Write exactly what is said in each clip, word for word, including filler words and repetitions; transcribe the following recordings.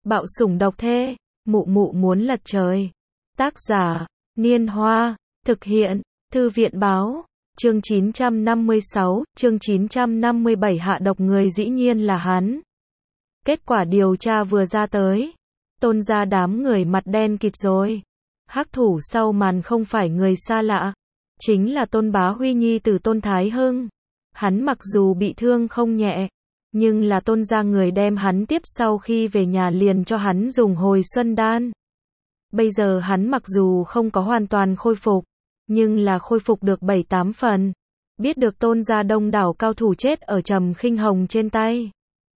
Bạo sủng độc thê, mụ mụ muốn lật trời. Tác giả, Niên Hoa, thực hiện, Thư viện Báo, chương chín trăm năm mươi sáu, chương chín trăm năm mươi bảy hạ độc người dĩ nhiên là hắn. Kết quả điều tra vừa ra tới. Tôn gia đám người mặt đen kịt rồi. Hắc thủ sau màn không phải người xa lạ. Chính là Tôn Bá Huy nhi tử Tôn Thái Hưng. Hắn mặc dù bị thương không nhẹ, nhưng là Tôn gia người đem hắn tiếp sau khi về nhà liền cho hắn dùng hồi xuân đan. Bây giờ hắn mặc dù không có hoàn toàn khôi phục, nhưng là khôi phục được bảy tám phần. Biết được Tôn gia đông đảo cao thủ chết ở Trầm Khinh Hồng trên tay,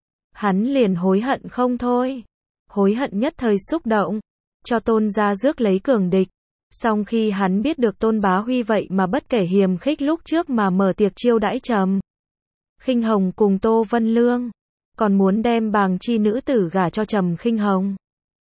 hắn liền hối hận không thôi. Hối hận nhất thời xúc động, cho Tôn gia rước lấy cường địch. Song khi hắn biết được Tôn Bá Huy vậy mà bất kể hiềm khích lúc trước mà mở tiệc chiêu đãi Trầm Khinh Hồng cùng Tô Vân Lương, còn muốn đem bàng chi nữ tử gả cho Trầm Khinh Hồng,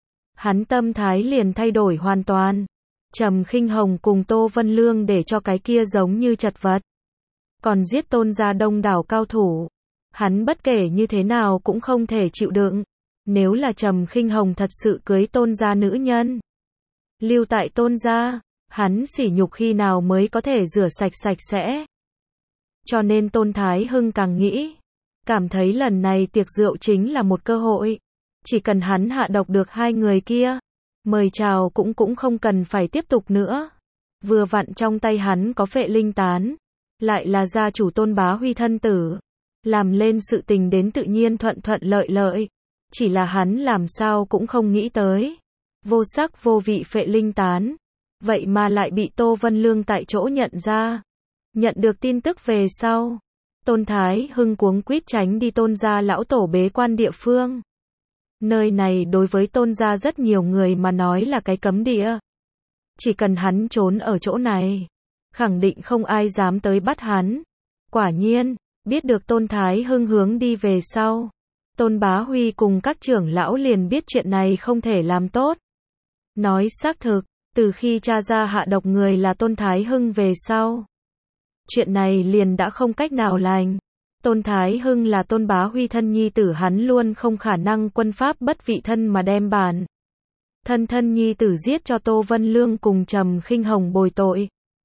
hắn tâm thái liền thay đổi hoàn toàn. Trầm Khinh Hồng cùng Tô Vân Lương để cho cái kia giống như chật vật, còn giết Tôn gia đông đảo cao thủ, hắn bất kể như thế nào cũng không thể chịu đựng. Nếu là Trầm Khinh Hồng thật sự cưới Tôn gia nữ nhân, lưu tại Tôn gia, hắn sỉ nhục khi nào mới có thể rửa sạch sạch sẽ. Cho nên Tôn Thái Hưng càng nghĩ, cảm thấy lần này tiệc rượu chính là một cơ hội. Chỉ cần hắn hạ độc được hai người kia, mời chào cũng cũng không cần phải tiếp tục nữa. Vừa vặn trong tay hắn có phệ linh tán, lại là gia chủ Tôn Bá Huy thân tử, làm lên sự tình đến tự nhiên thuận thuận lợi lợi. Chỉ là hắn làm sao cũng không nghĩ tới, vô sắc vô vị phệ linh tán, vậy mà lại bị Tô Vân Lương tại chỗ nhận ra. Nhận được tin tức về sau, Tôn Thái Hưng cuống quýt tránh đi Tôn gia lão tổ bế quan địa phương. Nơi này đối với Tôn gia rất nhiều người mà nói là cái cấm địa. Chỉ cần hắn trốn ở chỗ này, khẳng định không ai dám tới bắt hắn. Quả nhiên, biết được Tôn Thái Hưng hướng đi về sau, Tôn Bá Huy cùng các trưởng lão liền biết chuyện này không thể làm tốt. Nói xác thực, từ khi tra ra hạ độc người là Tôn Thái Hưng về sau, chuyện này liền đã không cách nào lành. Tôn Thái Hưng là Tôn Bá Huy thân nhi tử, hắn luôn không khả năng quân pháp bất vị thân mà đem bản thân thân nhi tử giết cho Tô Vân Lương cùng Trầm Khinh Hồng bồi tội.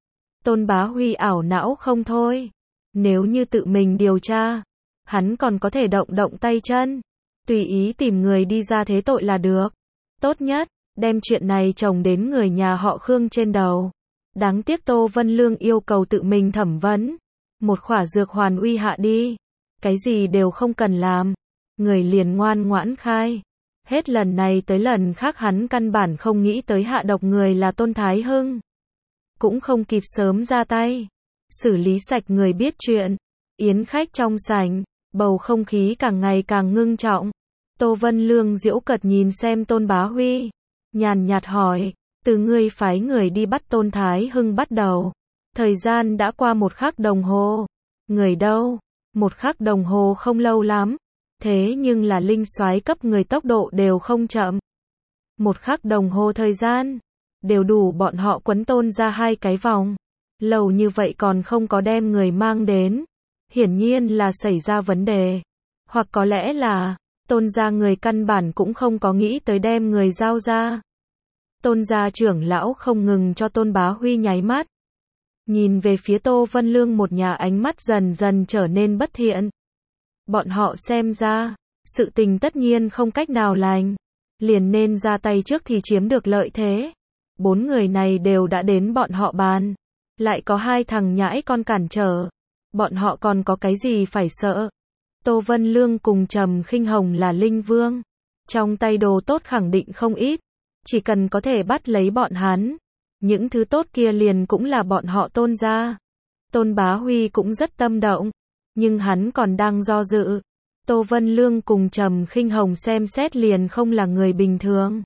Tôn Bá Huy ảo não không thôi. Nếu như tự mình điều tra, hắn còn có thể động động tay chân, tùy ý tìm người đi ra thế tội là được. Tốt nhất, đem chuyện này chồng đến người nhà họ Khương trên đầu. Đáng tiếc Tô Vân Lương yêu cầu tự mình thẩm vấn. Một khỏa dược hoàn uy hạ đi, cái gì đều không cần làm, người liền ngoan ngoãn khai. Hết lần này tới lần khác hắn căn bản không nghĩ tới hạ độc người là Tôn Thái Hưng, cũng không kịp sớm ra tay xử lý sạch người biết chuyện. Yến khách trong sảnh, bầu không khí càng ngày càng ngưng trọng. Tô Vân Lương giễu cợt nhìn xem Tôn Bá Huy, nhàn nhạt hỏi, từ ngươi phái người đi bắt Tôn Thái Hưng bắt đầu, thời gian đã qua một khắc đồng hồ. Người đâu? Một khắc đồng hồ không lâu lắm, thế nhưng là linh soái cấp người tốc độ đều không chậm. Một khắc đồng hồ thời gian, đều đủ bọn họ quấn Tôn ra hai cái vòng. Lâu như vậy còn không có đem người mang đến, hiển nhiên là xảy ra vấn đề. Hoặc có lẽ là, Tôn gia người căn bản cũng không có nghĩ tới đem người giao ra. Tôn gia trưởng lão không ngừng cho Tôn Bá Huy nháy mắt, nhìn về phía Tô Vân Lương một nhà, ánh mắt dần dần trở nên bất thiện. Bọn họ xem ra, sự tình tất nhiên không cách nào lành, liền nên ra tay trước thì chiếm được lợi thế. Bốn người này đều đã đến bọn họ bàn, lại có hai thằng nhãi con cản trở, bọn họ còn có cái gì phải sợ. Tô Vân Lương cùng Trầm Khinh Hồng là linh vương, trong tay đồ tốt khẳng định không ít, chỉ cần có thể bắt lấy bọn hắn, những thứ tốt kia liền cũng là bọn họ Tôn gia. Tôn Bá Huy cũng rất tâm động, nhưng hắn còn đang do dự. Tô Vân Lương cùng Trầm Khinh Hồng xem xét liền không là người bình thường,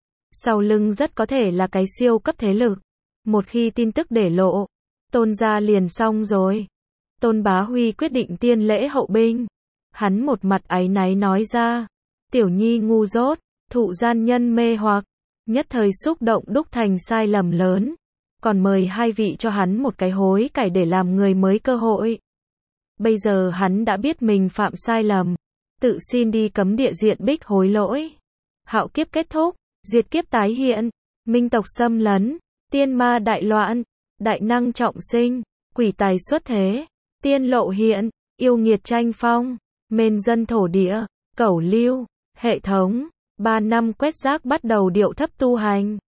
sau lưng rất có thể là cái siêu cấp thế lực. Một khi tin tức để lộ, Tôn gia liền xong rồi. Tôn Bá Huy quyết định tiên lễ hậu binh. Hắn một mặt áy náy nói ra, tiểu nhi ngu dốt, thụ gian nhân mê hoặc, nhất thời xúc động đúc thành sai lầm lớn, còn mời hai vị cho hắn một cái hối cải để làm người mới cơ hội. Bây giờ hắn đã biết mình phạm sai lầm, tự xin đi cấm địa diện bích hối lỗi. hạo kiếp kết thúc, diệt kiếp tái hiện, minh tộc xâm lấn, tiên ma đại loạn, đại năng trọng sinh, quỷ tài xuất thế, tiên lộ hiện, yêu nghiệt tranh phong, mên dân thổ địa, cẩu lưu, hệ thống, ba năm quét rác bắt đầu điệu thấp tu hành.